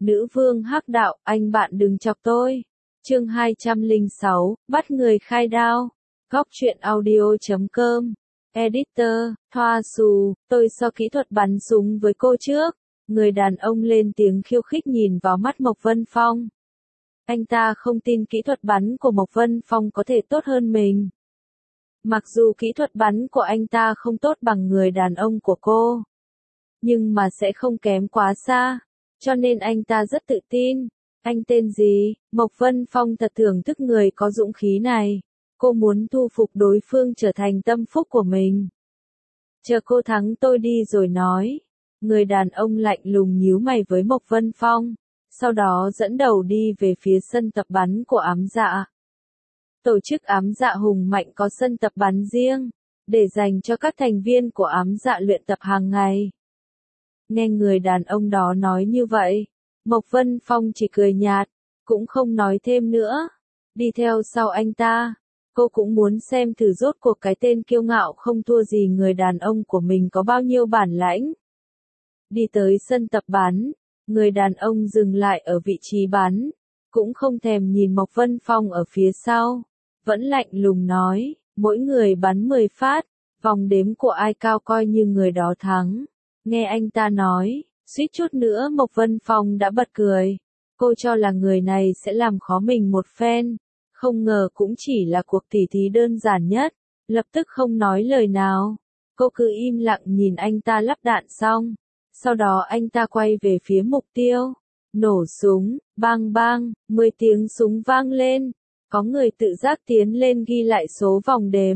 Nữ vương hắc đạo, anh bạn đừng chọc tôi. Chương 206, bắt người khai đao. Góc truyện audio.com. Editor, Thoa Xù, tôi so kỹ thuật bắn súng với cô trước. Người đàn ông lên tiếng khiêu khích nhìn vào mắt Mộc Vân Phong. Anh ta không tin kỹ thuật bắn của Mộc Vân Phong có thể tốt hơn mình. Mặc dù kỹ thuật bắn của anh ta không tốt bằng người đàn ông của cô, nhưng mà sẽ không kém quá xa. Cho nên anh ta rất tự tin. Anh tên gì? Mộc Vân Phong thật thưởng thức người có dũng khí này. Cô muốn thu phục đối phương trở thành tâm phúc của mình. Chờ cô thắng tôi đi rồi nói. Người đàn ông lạnh lùng nhíu mày với Mộc Vân Phong. Sau đó dẫn đầu đi về phía sân tập bắn của ám dạ. Tổ chức ám dạ hùng mạnh có sân tập bắn riêng, để dành cho các thành viên của ám dạ luyện tập hàng ngày. Nghe người đàn ông đó nói như vậy, Mộc Vân Phong chỉ cười nhạt, cũng không nói thêm nữa. Đi theo sau anh ta, cô cũng muốn xem thử rốt cuộc cái tên kiêu ngạo không thua gì người đàn ông của mình có bao nhiêu bản lãnh. Đi tới sân tập bắn, người đàn ông dừng lại ở vị trí bắn, cũng không thèm nhìn Mộc Vân Phong ở phía sau, vẫn lạnh lùng nói, mỗi người bắn 10 phát, vòng đếm của ai cao coi như người đó thắng. Nghe anh ta nói, suýt chút nữa Mộc Vân Phong đã bật cười. Cô cho là người này sẽ làm khó mình một phen, không ngờ cũng chỉ là cuộc tỉ thí đơn giản nhất, lập tức không nói lời nào. Cô cứ im lặng nhìn anh ta lắp đạn xong, sau đó anh ta quay về phía mục tiêu, nổ súng, bang bang, 10 tiếng súng vang lên, có người tự giác tiến lên ghi lại số vòng đếm,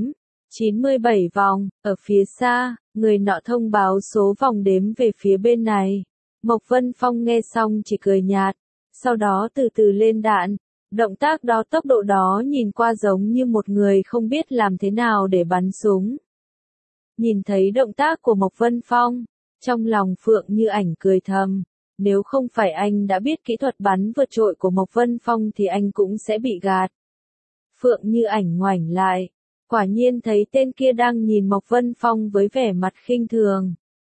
97 vòng, ở phía xa, người nọ thông báo số vòng đếm về phía bên này. Mộc Vân Phong nghe xong chỉ cười nhạt, sau đó từ từ lên đạn, động tác đó tốc độ đó nhìn qua giống như một người không biết làm thế nào để bắn súng. Nhìn thấy động tác của Mộc Vân Phong, trong lòng Phượng Như Ảnh cười thầm, nếu không phải anh đã biết kỹ thuật bắn vượt trội của Mộc Vân Phong thì anh cũng sẽ bị gạt. Phượng Như Ảnh ngoảnh lại, quả nhiên thấy tên kia đang nhìn Mộc Vân Phong với vẻ mặt khinh thường.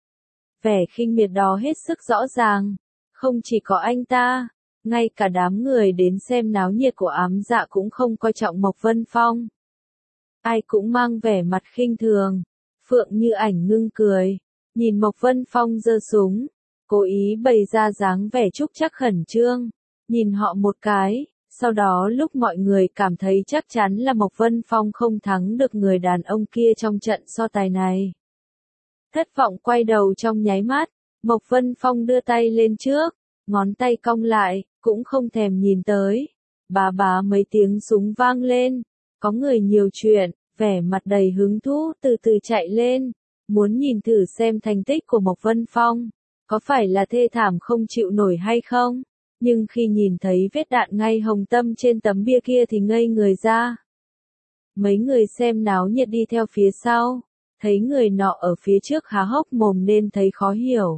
Vẻ khinh miệt đó hết sức rõ ràng, không chỉ có anh ta, ngay cả đám người đến xem náo nhiệt của ám dạ cũng không coi trọng Mộc Vân Phong. Ai cũng mang vẻ mặt khinh thường. Phượng Như Ảnh ngưng cười, nhìn Mộc Vân Phong giơ súng, cố ý bày ra dáng vẻ trúc chắc khẩn trương, nhìn họ một cái. Sau đó lúc mọi người cảm thấy chắc chắn là Mộc Vân Phong không thắng được người đàn ông kia trong trận so tài này, thất vọng quay đầu trong nháy mắt. Mộc Vân Phong đưa tay lên trước, ngón tay cong lại, cũng không thèm nhìn tới. Bá bá mấy tiếng súng vang lên, có người nhiều chuyện, vẻ mặt đầy hứng thú từ từ chạy lên, muốn nhìn thử xem thành tích của Mộc Vân Phong, có phải là thê thảm không chịu nổi hay không. Nhưng khi nhìn thấy vết đạn ngay hồng tâm trên tấm bia kia thì ngây người ra. Mấy người xem náo nhiệt đi theo phía sau, thấy người nọ ở phía trước há hốc mồm nên thấy khó hiểu.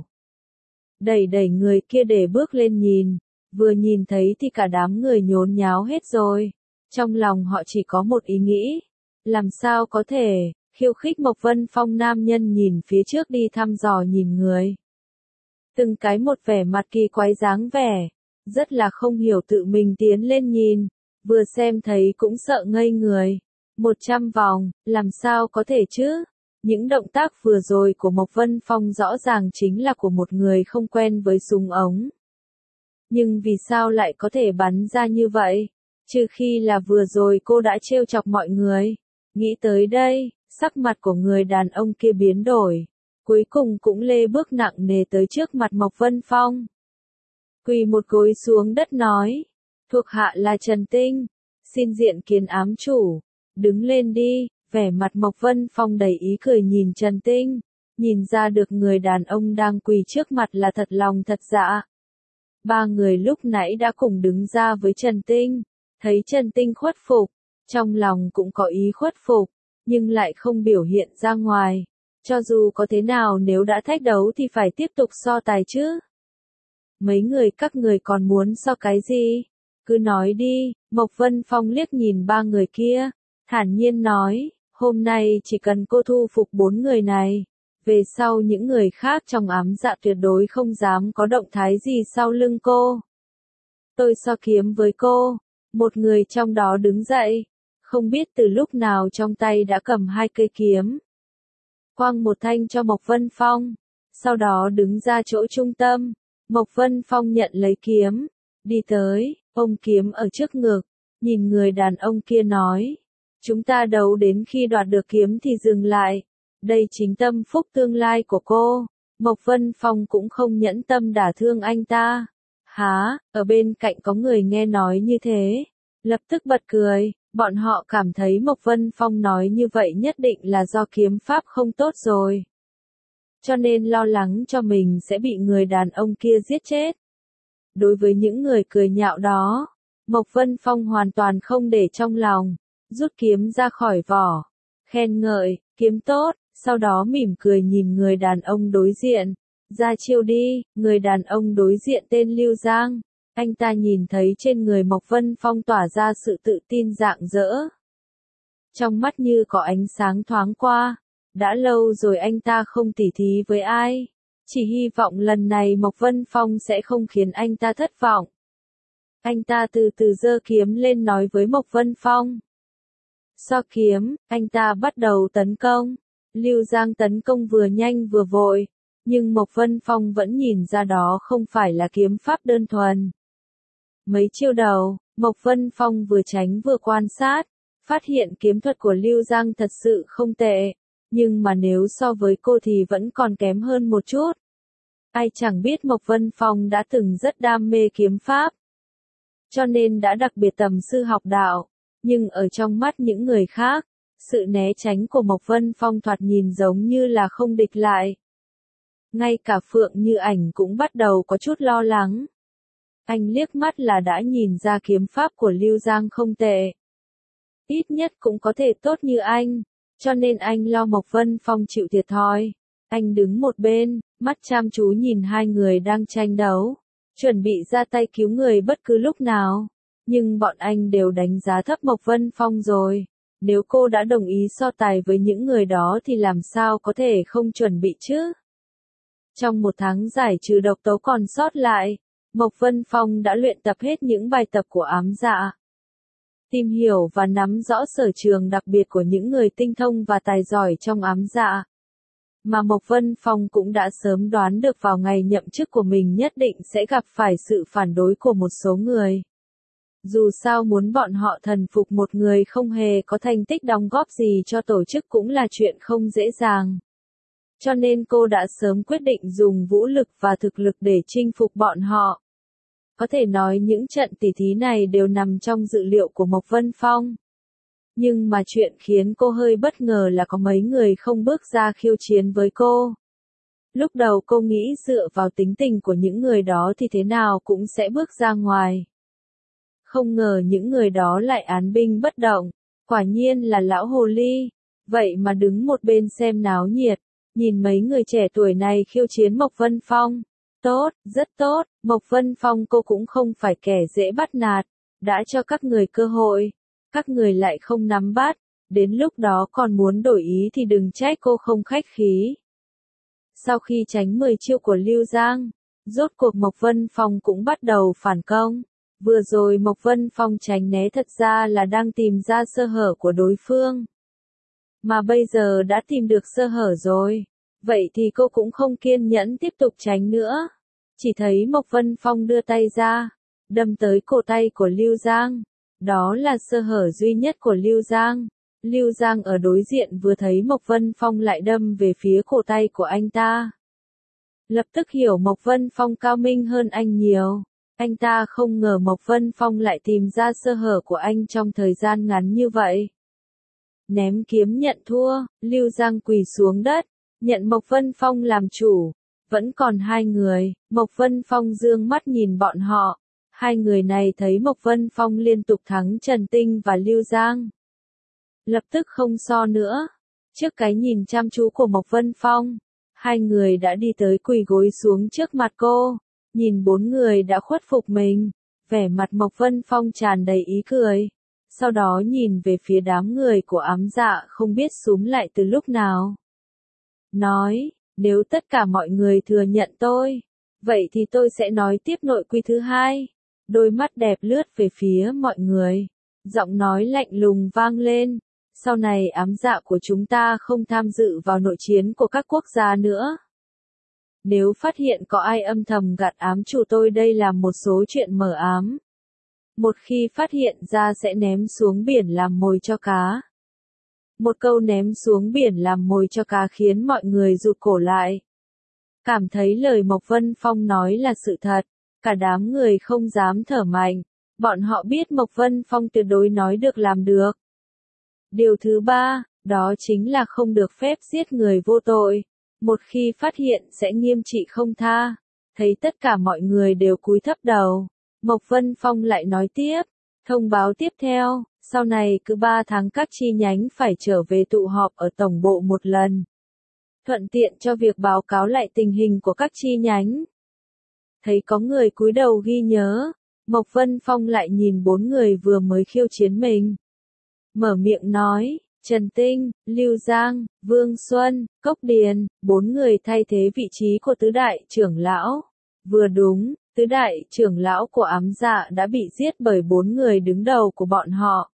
Đẩy người kia để bước lên nhìn, vừa nhìn thấy thì cả đám người nhốn nháo hết rồi. Trong lòng họ chỉ có một ý nghĩ, làm sao có thể, khiêu khích Mộc Vân Phong. Nam nhân nhìn phía trước đi thăm dò nhìn người. Từng cái một vẻ mặt kỳ quái dáng vẻ, rất là không hiểu tự mình tiến lên nhìn, vừa xem thấy cũng sợ ngây người. 100 vòng, làm sao có thể chứ? Những động tác vừa rồi của Mộc Vân Phong rõ ràng chính là của một người không quen với súng ống. Nhưng vì sao lại có thể bắn ra như vậy? Trừ khi là vừa rồi cô đã trêu chọc mọi người. Nghĩ tới đây, sắc mặt của người đàn ông kia biến đổi. Cuối cùng cũng lê bước nặng nề tới trước mặt Mộc Vân Phong. Quỳ một gối xuống đất nói, thuộc hạ là Trần Tinh, xin diện kiến ám chủ, đứng lên đi. Vẻ mặt Mộc Vân Phong đầy ý cười nhìn Trần Tinh, nhìn ra được người đàn ông đang quỳ trước mặt là thật lòng thật dạ. Ba người lúc nãy đã cùng đứng ra với Trần Tinh, thấy Trần Tinh khuất phục, trong lòng cũng có ý khuất phục, nhưng lại không biểu hiện ra ngoài. Cho dù có thế nào nếu đã thách đấu thì phải tiếp tục so tài chứ. Mấy người các người còn muốn so cái gì? Cứ nói đi. Mộc Vân Phong liếc nhìn ba người kia, thản nhiên nói, hôm nay chỉ cần cô thu phục 4 người này, Về sau những người khác trong ám dạ tuyệt đối không dám có động thái gì sau lưng cô. Tôi so kiếm với cô. Một người trong đó đứng dậy. Không biết từ lúc nào trong tay đã cầm hai cây kiếm. Quăng một thanh cho Mộc Vân Phong. Sau đó đứng ra chỗ trung tâm. Mộc Vân Phong nhận lấy kiếm. Đi tới, ôm kiếm ở trước ngực. Nhìn người đàn ông kia nói. Chúng ta đấu đến khi đoạt được kiếm thì dừng lại. Đây chính tâm phúc tương lai của cô. Mộc Vân Phong cũng không nhẫn tâm đả thương anh ta. Hả, ở bên cạnh có người nghe nói như thế. Lập tức bật cười, bọn họ cảm thấy Mộc Vân Phong nói như vậy nhất định là do kiếm pháp không tốt rồi. Cho nên lo lắng cho mình sẽ bị người đàn ông kia giết chết. Đối với những người cười nhạo đó, Mộc Vân Phong hoàn toàn không để trong lòng, rút kiếm ra khỏi vỏ, khen ngợi, kiếm tốt, sau đó mỉm cười nhìn người đàn ông đối diện. Ra chiêu đi, người đàn ông đối diện tên Lưu Giang. Anh ta nhìn thấy trên người Mộc Vân Phong tỏa ra sự tự tin rạng rỡ. Trong mắt như có ánh sáng thoáng qua. Đã lâu rồi anh ta không tỉ thí với ai. Chỉ hy vọng lần này Mộc Vân Phong sẽ không khiến anh ta thất vọng. Anh ta từ từ giơ kiếm lên nói với Mộc Vân Phong. So kiếm, anh ta bắt đầu tấn công. Lưu Giang tấn công vừa nhanh vừa vội. Nhưng Mộc Vân Phong vẫn nhìn ra đó không phải là kiếm pháp đơn thuần. Mấy chiêu đầu, Mộc Vân Phong vừa tránh vừa quan sát, phát hiện kiếm thuật của Lưu Giang thật sự không tệ, nhưng mà nếu so với cô thì vẫn còn kém hơn một chút. Ai chẳng biết Mộc Vân Phong đã từng rất đam mê kiếm pháp, cho nên đã đặc biệt tầm sư học đạo, nhưng ở trong mắt những người khác, sự né tránh của Mộc Vân Phong thoạt nhìn giống như là không địch lại. Ngay cả Phượng Như Ảnh cũng bắt đầu có chút lo lắng. Anh liếc mắt là đã nhìn ra kiếm pháp của Lưu Giang không tệ. Ít nhất cũng có thể tốt như anh, cho nên anh lo Mộc Vân Phong chịu thiệt thòi. Anh đứng một bên, mắt chăm chú nhìn hai người đang tranh đấu, chuẩn bị ra tay cứu người bất cứ lúc nào. Nhưng bọn anh đều đánh giá thấp Mộc Vân Phong rồi. Nếu cô đã đồng ý so tài với những người đó thì làm sao có thể không chuẩn bị chứ? Trong một tháng giải trừ độc tố còn sót lại, Mộc Vân Phong đã luyện tập hết những bài tập của ám dạ. Tìm hiểu và nắm rõ sở trường đặc biệt của những người tinh thông và tài giỏi trong ám dạ. Mà Mộc Vân Phong cũng đã sớm đoán được vào ngày nhậm chức của mình nhất định sẽ gặp phải sự phản đối của một số người. Dù sao muốn bọn họ thần phục một người không hề có thành tích đóng góp gì cho tổ chức cũng là chuyện không dễ dàng. Cho nên cô đã sớm quyết định dùng vũ lực và thực lực để chinh phục bọn họ. Có thể nói những trận tỉ thí này đều nằm trong dự liệu của Mộc Vân Phong. Nhưng mà chuyện khiến cô hơi bất ngờ là có mấy người không bước ra khiêu chiến với cô. Lúc đầu cô nghĩ dựa vào tính tình của những người đó thì thế nào cũng sẽ bước ra ngoài. Không ngờ những người đó lại án binh bất động, quả nhiên là lão hồ ly. Vậy mà đứng một bên xem náo nhiệt, nhìn mấy người trẻ tuổi này khiêu chiến Mộc Vân Phong. Tốt, rất tốt, Mộc Vân Phong cô cũng không phải kẻ dễ bắt nạt, đã cho các người cơ hội, các người lại không nắm bắt, đến lúc đó còn muốn đổi ý thì đừng trách cô không khách khí. Sau khi tránh 10 chiêu của Lưu Giang, rốt cuộc Mộc Vân Phong cũng bắt đầu phản công. Vừa rồi Mộc Vân Phong tránh né thật ra là đang tìm ra sơ hở của đối phương. Mà bây giờ đã tìm được sơ hở rồi, vậy thì cô cũng không kiên nhẫn tiếp tục tránh nữa. Chỉ thấy Mộc Vân Phong đưa tay ra, đâm tới cổ tay của Lưu Giang. Đó là sơ hở duy nhất của Lưu Giang. Lưu Giang ở đối diện vừa thấy Mộc Vân Phong lại đâm về phía cổ tay của anh ta. Lập tức hiểu Mộc Vân Phong cao minh hơn anh nhiều. Anh ta không ngờ Mộc Vân Phong lại tìm ra sơ hở của anh trong thời gian ngắn như vậy. Ném kiếm nhận thua, Lưu Giang quỳ xuống đất, nhận Mộc Vân Phong làm chủ. Vẫn còn hai người, Mộc Vân Phong dương mắt nhìn bọn họ. Hai người này thấy Mộc Vân Phong liên tục thắng Trần Tinh và Lưu Giang. Lập tức không so nữa. Trước cái nhìn chăm chú của Mộc Vân Phong, hai người đã đi tới quỳ gối xuống trước mặt cô. Nhìn bốn người đã khuất phục mình, vẻ mặt Mộc Vân Phong tràn đầy ý cười. Sau đó nhìn về phía đám người của ám dạ không biết xúm lại từ lúc nào. Nói, Nếu tất cả mọi người thừa nhận tôi, vậy thì tôi sẽ nói tiếp nội quy thứ hai. Đôi mắt đẹp lướt về phía mọi người. Giọng nói lạnh lùng vang lên. Sau này ám dạ của chúng ta không tham dự vào nội chiến của các quốc gia nữa. Nếu phát hiện có ai âm thầm gặt ám chủ tôi, đây là một số chuyện mờ ám. Một khi phát hiện ra sẽ ném xuống biển làm mồi cho cá. Một câu ném xuống biển làm mồi cho cá khiến mọi người rụt cổ lại. Cảm thấy lời Mộc Vân Phong nói là sự thật, cả đám người không dám thở mạnh. Bọn họ biết Mộc Vân Phong tuyệt đối nói được làm được. Điều thứ ba, đó chính là không được phép giết người vô tội. Một khi phát hiện sẽ nghiêm trị không tha. Thấy tất cả mọi người đều cúi thấp đầu. Mộc Vân Phong lại nói tiếp, thông báo tiếp theo, sau này cứ 3 tháng các chi nhánh phải trở về tụ họp ở tổng bộ một lần. Thuận tiện cho việc báo cáo lại tình hình của các chi nhánh. Thấy có người cúi đầu ghi nhớ, Mộc Vân Phong lại nhìn 4 người vừa mới khiêu chiến mình. Mở miệng nói, Trần Tinh, Lưu Giang, Vương Xuân, Cốc Điền, 4 người thay thế vị trí của tứ đại trưởng lão. Vừa đúng, tứ đại trưởng lão của ám dạ đã bị giết bởi 4 người đứng đầu của bọn họ.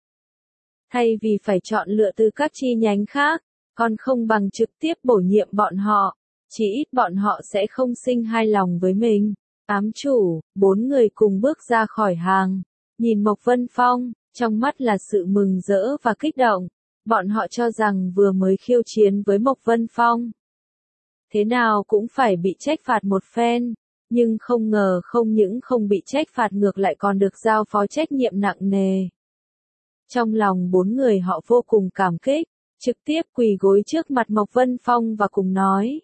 Thay vì phải chọn lựa từ các chi nhánh khác, còn không bằng trực tiếp bổ nhiệm bọn họ, chỉ ít bọn họ sẽ không sinh hài lòng với mình. Ám chủ, 4 người cùng bước ra khỏi hàng, nhìn Mộc Vân Phong, trong mắt là sự mừng rỡ và kích động. Bọn họ cho rằng vừa mới khiêu chiến với Mộc Vân Phong, thế nào cũng phải bị trách phạt một phen, nhưng không ngờ không những không bị trách phạt ngược lại còn được giao phó trách nhiệm nặng nề. Trong lòng 4 người họ vô cùng cảm kích, trực tiếp quỳ gối trước mặt Mộc Vân Phong và cùng nói.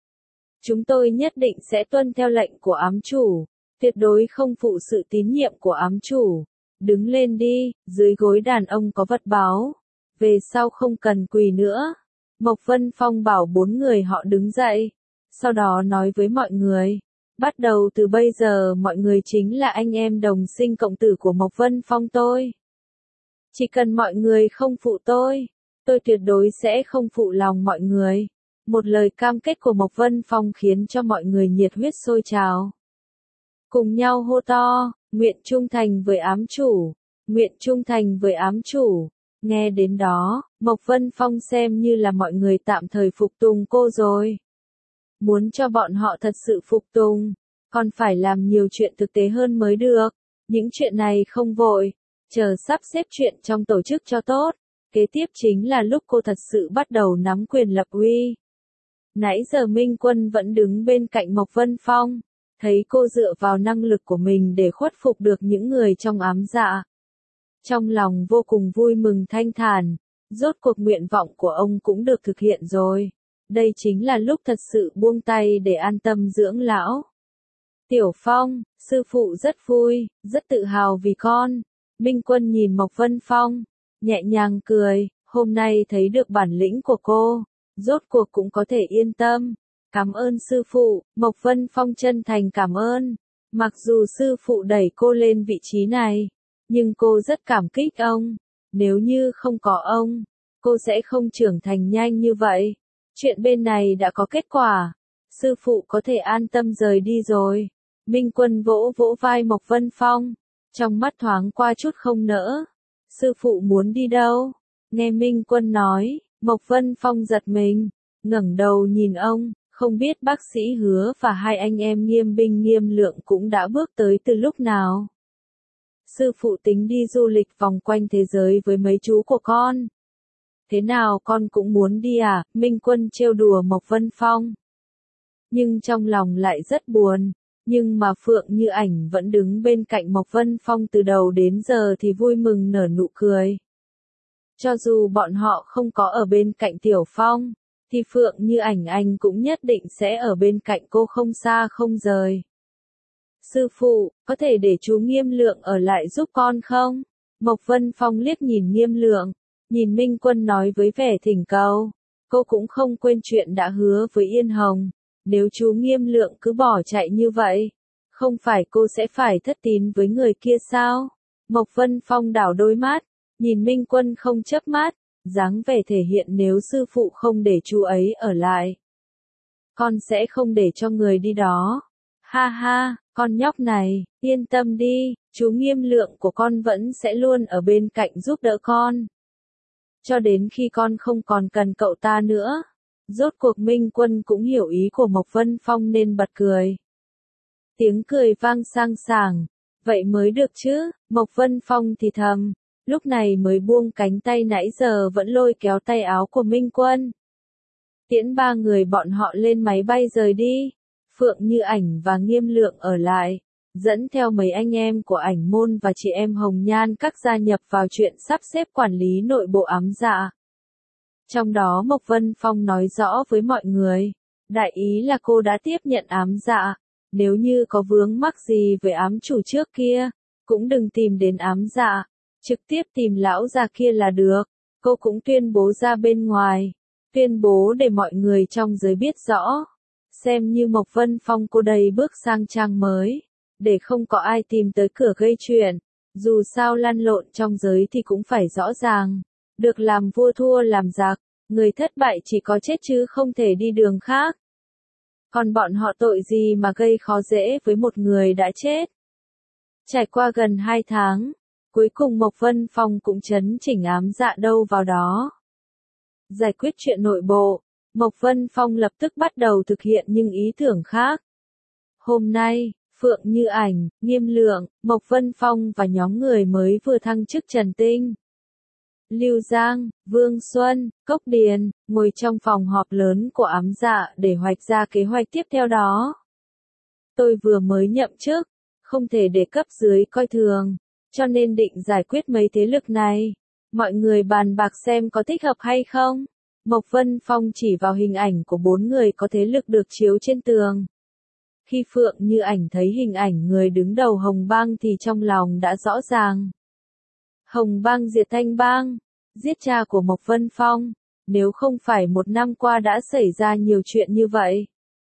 Chúng tôi nhất định sẽ tuân theo lệnh của ám chủ, tuyệt đối không phụ sự tín nhiệm của ám chủ. Đứng lên đi, dưới gối đàn ông có vật báu. Về sau không cần quỳ nữa. Mộc Vân Phong bảo 4 người họ đứng dậy. Sau đó nói với mọi người. Bắt đầu từ bây giờ mọi người chính là anh em đồng sinh cộng tử của Mộc Vân Phong tôi. Chỉ cần mọi người không phụ tôi tuyệt đối sẽ không phụ lòng mọi người. Một lời cam kết của Mộc Vân Phong khiến cho mọi người nhiệt huyết sôi trào. Cùng nhau hô to, nguyện trung thành với ám chủ, nguyện trung thành với ám chủ. Nghe đến đó, Mộc Vân Phong xem như là mọi người tạm thời phục tùng cô rồi. Muốn cho bọn họ thật sự phục tùng, còn phải làm nhiều chuyện thực tế hơn mới được. Những chuyện này không vội, chờ sắp xếp chuyện trong tổ chức cho tốt. Kế tiếp chính là lúc cô thật sự bắt đầu nắm quyền lập uy. Nãy giờ Minh Quân vẫn đứng bên cạnh Mộc Vân Phong, thấy cô dựa vào năng lực của mình để khuất phục được những người trong ám dạ. Trong lòng vô cùng vui mừng thanh thản, rốt cuộc nguyện vọng của ông cũng được thực hiện rồi. Đây chính là lúc thật sự buông tay để an tâm dưỡng lão. Tiểu Phong, sư phụ rất vui, rất tự hào vì con. Minh Quân nhìn Mộc Vân Phong, nhẹ nhàng cười, hôm nay thấy được bản lĩnh của cô, rốt cuộc cũng có thể yên tâm. Cảm ơn sư phụ, Mộc Vân Phong chân thành cảm ơn. Mặc dù sư phụ đẩy cô lên vị trí này, nhưng cô rất cảm kích ông. Nếu như không có ông, cô sẽ không trưởng thành nhanh như vậy. Chuyện bên này đã có kết quả. Sư phụ có thể an tâm rời đi rồi. Minh Quân vỗ vỗ vai Mộc Vân Phong, trong mắt thoáng qua chút không nỡ. Sư phụ muốn đi đâu? Nghe Minh Quân nói, Mộc Vân Phong giật mình, ngẩng đầu nhìn ông, không biết bác sĩ Hứa và hai anh em Nghiêm Binh Nghiêm Lượng cũng đã bước tới từ lúc nào. Sư phụ tính đi du lịch vòng quanh thế giới với mấy chú của con. Thế nào con cũng muốn đi à? Minh Quân trêu đùa Mộc Vân Phong. Nhưng trong lòng lại rất buồn. Nhưng mà Phượng Như Ảnh vẫn đứng bên cạnh Mộc Vân Phong từ đầu đến giờ thì vui mừng nở nụ cười. Cho dù bọn họ không có ở bên cạnh Tiểu Phong, thì Phượng Như Ảnh anh cũng nhất định sẽ ở bên cạnh cô không xa không rời. Sư phụ, có thể để chú Nghiêm Lượng ở lại giúp con không? Mộc Vân Phong liếc nhìn Nghiêm Lượng, nhìn Minh Quân nói với vẻ thỉnh cầu. Cô cũng không quên chuyện đã hứa với Yên Hồng. Nếu chú Nghiêm Lượng cứ bỏ chạy như vậy, không phải cô sẽ phải thất tín với người kia sao? Mộc Vân Phong đảo đôi mắt, nhìn Minh Quân không chớp mắt, dáng vẻ thể hiện nếu sư phụ không để chú ấy ở lại. con sẽ không để cho người đi đó. Ha ha, con nhóc này, yên tâm đi, chú Nghiêm Lượng của con vẫn sẽ luôn ở bên cạnh giúp đỡ con. Cho đến khi con không còn cần cậu ta nữa. Rốt cuộc Minh Quân cũng hiểu ý của Mộc Vân Phong nên bật cười. Tiếng cười vang sang sảng, vậy mới được chứ, Mộc Vân Phong thì thầm, lúc này mới buông cánh tay nãy giờ vẫn lôi kéo tay áo của Minh Quân. Tiễn ba người bọn họ lên máy bay rời đi, Phượng Như Ảnh và Nghiêm Lượng ở lại, dẫn theo mấy anh em của Ảnh Môn và chị em Hồng Nhan các gia nhập vào chuyện sắp xếp quản lý nội bộ ám dạ. Trong đó Mộc Vân Phong nói rõ với mọi người, đại ý là cô đã tiếp nhận ám dạ, nếu như có vướng mắc gì với ám chủ trước kia, cũng đừng tìm đến ám dạ, trực tiếp tìm lão già kia là được. Cô cũng tuyên bố ra bên ngoài, tuyên bố để mọi người trong giới biết rõ, xem như Mộc Vân Phong cô đây bước sang trang mới, để không có ai tìm tới cửa gây chuyện, dù sao lăn lộn trong giới thì cũng phải rõ ràng, được làm vua thua làm giặc, người thất bại chỉ có chết chứ không thể đi đường khác. Còn bọn họ tội gì mà gây khó dễ với một người đã chết. Trải qua gần 2 tháng, cuối cùng Mộc Vân Phong cũng chấn chỉnh ám dạ đâu vào đó. Giải quyết chuyện nội bộ, Mộc Vân Phong lập tức bắt đầu thực hiện những ý tưởng khác. Hôm nay, Phượng Như Ảnh, Nghiêm Lượng, Mộc Vân Phong và nhóm người mới vừa thăng chức Trần Tinh, Lưu Giang, Vương Xuân, Cốc Điền, ngồi trong phòng họp lớn của ám dạ để hoạch ra kế hoạch tiếp theo đó. Tôi vừa mới nhậm chức, không thể để cấp dưới coi thường, cho nên định giải quyết mấy thế lực này. Mọi người bàn bạc xem có thích hợp hay không. Mộc Vân Phong chỉ vào hình ảnh của 4 người có thế lực được chiếu trên tường. Khi Phượng Như Ảnh thấy hình ảnh người đứng đầu Hồng Bang thì trong lòng đã rõ ràng. Hồng Bang diệt Thanh Bang, giết cha của Mộc Vân Phong, nếu không phải 1 năm qua đã xảy ra nhiều chuyện như vậy.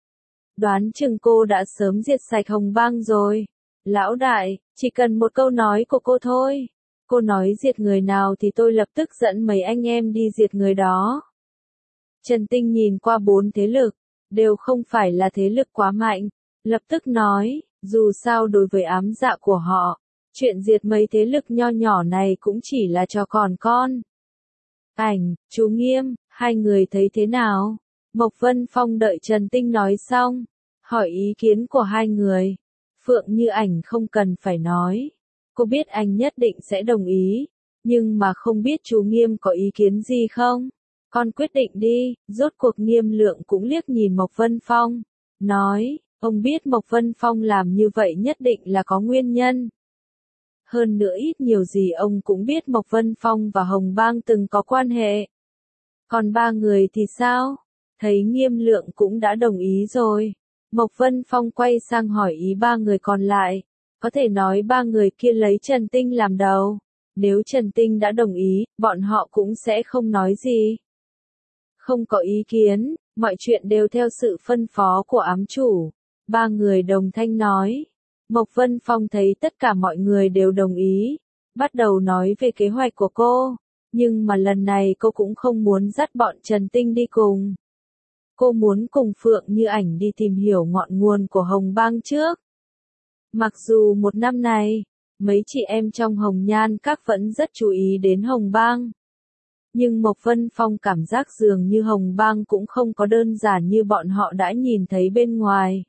Đoán chừng cô đã sớm diệt sạch Hồng Bang rồi. Lão đại, chỉ cần một câu nói của cô thôi. Cô nói diệt người nào thì tôi lập tức dẫn mấy anh em đi diệt người đó. Trần Tinh nhìn qua 4 thế lực, đều không phải là thế lực quá mạnh, lập tức nói, dù sao đối với ám dạ của họ, chuyện diệt mấy thế lực nho nhỏ này cũng chỉ là trò còn con. Ảnh, chú Nghiêm, hai người thấy thế nào? Mộc Vân Phong đợi Trần Tinh nói xong, hỏi ý kiến của hai người. Phượng Như Ảnh không cần phải nói. Cô biết anh nhất định sẽ đồng ý, nhưng mà không biết chú Nghiêm có ý kiến gì không? Con quyết định đi. Rốt cuộc Nghiêm Lượng cũng liếc nhìn Mộc Vân Phong, nói, ông biết Mộc Vân Phong làm như vậy nhất định là có nguyên nhân. Hơn nữa ít nhiều gì ông cũng biết Mộc Vân Phong và Hồng Bang từng có quan hệ. Còn 3 người thì sao? Thấy Nghiêm Lượng cũng đã đồng ý rồi. Mộc Vân Phong quay sang hỏi ý 3 người còn lại. Có thể nói 3 người kia lấy Trần Tinh làm đầu. Nếu Trần Tinh đã đồng ý, bọn họ cũng sẽ không nói gì. Không có ý kiến, mọi chuyện đều theo sự phân phó của ám chủ. 3 người đồng thanh nói. Mộc Vân Phong thấy tất cả mọi người đều đồng ý, bắt đầu nói về kế hoạch của cô, nhưng mà lần này cô cũng không muốn dắt bọn Trần Tinh đi cùng. Cô muốn cùng Phượng Như Ảnh đi tìm hiểu ngọn nguồn của Hồng Bang trước. Mặc dù 1 năm này, mấy chị em trong Hồng Nhan các vẫn rất chú ý đến Hồng Bang. Nhưng Mộc Vân Phong cảm giác dường như Hồng Bang cũng không có đơn giản như bọn họ đã nhìn thấy bên ngoài.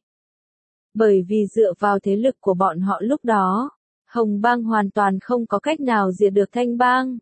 Bởi vì dựa vào thế lực của bọn họ lúc đó, Hồng Bang hoàn toàn không có cách nào diệt được Thanh Bang.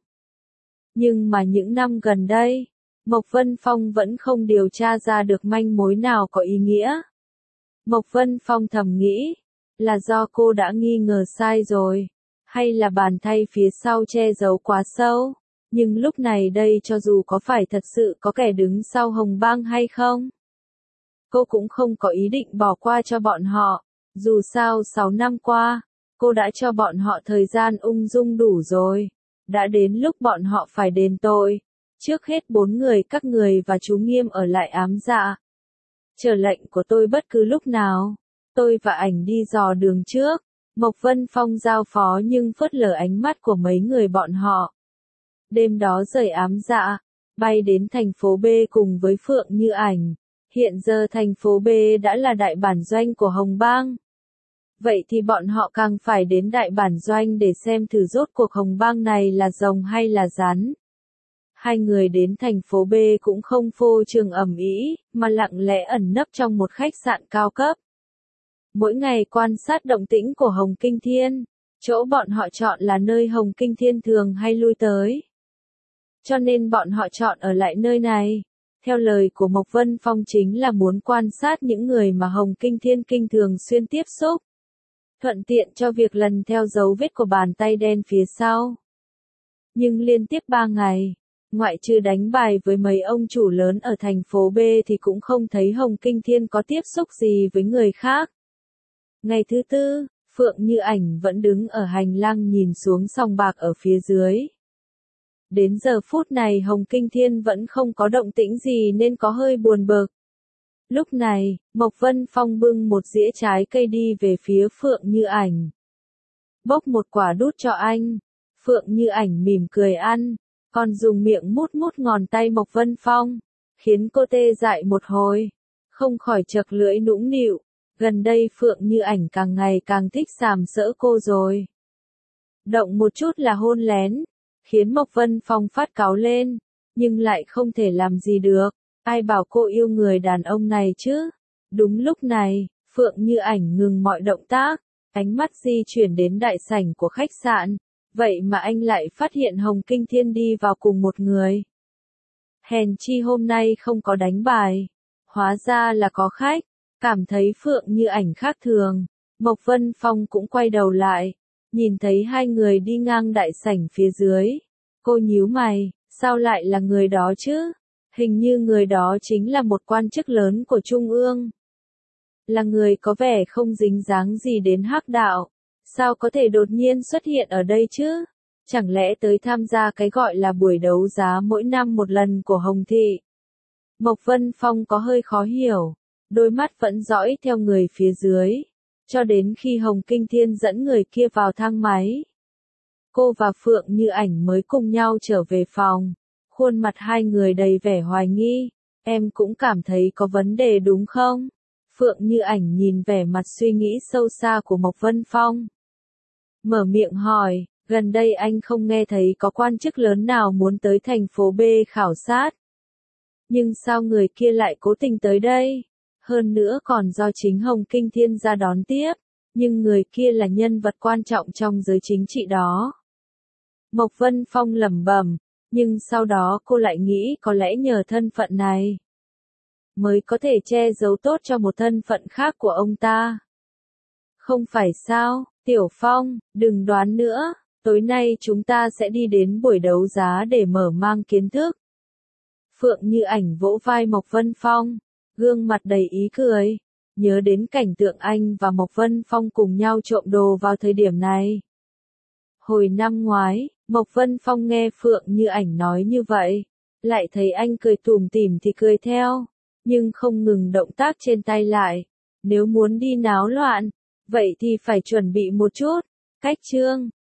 Nhưng mà những năm gần đây, Mộc Vân Phong vẫn không điều tra ra được manh mối nào có ý nghĩa. Mộc Vân Phong thầm nghĩ, là do cô đã nghi ngờ sai rồi, hay là bàn tay phía sau che giấu quá sâu. Nhưng lúc này đây cho dù có phải thật sự có kẻ đứng sau Hồng Bang hay không, cô cũng không có ý định bỏ qua cho bọn họ. Dù sao 6 năm qua, cô đã cho bọn họ thời gian ung dung đủ rồi. Đã đến lúc bọn họ phải đền tội. Trước hết 4 người các người và chú Nghiêm ở lại ám dạ. Chờ lệnh của tôi bất cứ lúc nào. Tôi và Ảnh đi dò đường trước. Mộc Vân Phong giao phó nhưng phớt lờ ánh mắt của mấy người bọn họ. Đêm đó rời ám dạ, bay đến thành phố B cùng với Phượng Như Ảnh. Hiện giờ thành phố B đã là đại bản doanh của Hồng Bang. Vậy thì bọn họ càng phải đến đại bản doanh để xem thử rốt cuộc Hồng Bang này là rồng hay là rắn. Hai người đến thành phố B cũng không phô trương ầm ĩ, mà lặng lẽ ẩn nấp trong một khách sạn cao cấp. Mỗi ngày quan sát động tĩnh của Hồng Kinh Thiên, chỗ bọn họ chọn là nơi Hồng Kinh Thiên thường hay lui tới. Cho nên bọn họ chọn ở lại nơi này. Theo lời của Mộc Vân Phong chính là muốn quan sát những người mà Hồng Kinh Thiên kinh thường xuyên tiếp xúc. Thuận tiện cho việc lần theo dấu vết của bàn tay đen phía sau. Nhưng liên tiếp 3 ngày, ngoại trừ đánh bài với mấy ông chủ lớn ở thành phố B thì cũng không thấy Hồng Kinh Thiên có tiếp xúc gì với người khác. Ngày thứ tư, Phượng Như Ảnh vẫn đứng ở hành lang nhìn xuống sòng bạc ở phía dưới. Đến giờ phút này Hồng Kinh Thiên vẫn không có động tĩnh gì nên có hơi buồn bực. Lúc này, Mộc Vân Phong bưng một dĩa trái cây đi về phía Phượng Như Ảnh. Bốc một quả đút cho anh. Phượng Như Ảnh mỉm cười ăn, còn dùng miệng mút mút ngón tay Mộc Vân Phong, khiến cô tê dại một hồi, không khỏi chật lưỡi nũng nịu. Gần đây Phượng Như Ảnh càng ngày càng thích sàm sỡ cô rồi. Động một chút là hôn lén, khiến Mộc Vân Phong phát cáu lên, nhưng lại không thể làm gì được. Ai bảo cô yêu người đàn ông này chứ? Đúng lúc này, Phượng Như Ảnh ngừng mọi động tác, ánh mắt di chuyển đến đại sảnh của khách sạn. Vậy mà anh lại phát hiện Hồng Kinh Thiên đi vào cùng một người. Hèn chi hôm nay không có đánh bài. Hóa ra là có khách. Cảm thấy Phượng Như Ảnh khác thường. Mộc Vân Phong cũng quay đầu lại. Nhìn thấy hai người đi ngang đại sảnh phía dưới. Cô nhíu mày, sao lại là người đó chứ? Hình như người đó chính là một quan chức lớn của Trung ương. Là người có vẻ không dính dáng gì đến hắc đạo. Sao có thể đột nhiên xuất hiện ở đây chứ? Chẳng lẽ tới tham gia cái gọi là buổi đấu giá mỗi năm một lần của Hồng Thị? Mộc Vân Phong có hơi khó hiểu, đôi mắt vẫn dõi theo người phía dưới, cho đến khi Hồng Kinh Thiên dẫn người kia vào thang máy. Cô và Phượng Như Ảnh mới cùng nhau trở về phòng, khuôn mặt hai người đầy vẻ hoài nghi. Em cũng cảm thấy có vấn đề đúng không? Phượng Như Ảnh nhìn vẻ mặt suy nghĩ sâu xa của Mộc Vân Phong. Mở miệng hỏi, gần đây anh không nghe thấy có quan chức lớn nào muốn tới thành phố B khảo sát. Nhưng sao người kia lại cố tình tới đây? Hơn nữa còn do chính Hồng Kinh Thiên ra đón tiếp, nhưng người kia là nhân vật quan trọng trong giới chính trị đó. Mộc Vân Phong lẩm bẩm, nhưng sau đó cô lại nghĩ có lẽ nhờ thân phận này mới có thể che giấu tốt cho một thân phận khác của ông ta. Không phải sao, Tiểu Phong, đừng đoán nữa, tối nay chúng ta sẽ đi đến buổi đấu giá để mở mang kiến thức. Phượng Như Ảnh vỗ vai Mộc Vân Phong, gương mặt đầy ý cười, nhớ đến cảnh tượng anh và Mộc Vân Phong cùng nhau trộm đồ vào thời điểm này. Hồi năm ngoái, Mộc Vân Phong nghe Phượng Như Ảnh nói như vậy, lại thấy anh cười tủm tỉm thì cười theo, nhưng không ngừng động tác trên tay lại. Nếu muốn đi náo loạn, vậy thì phải chuẩn bị một chút. Cách chương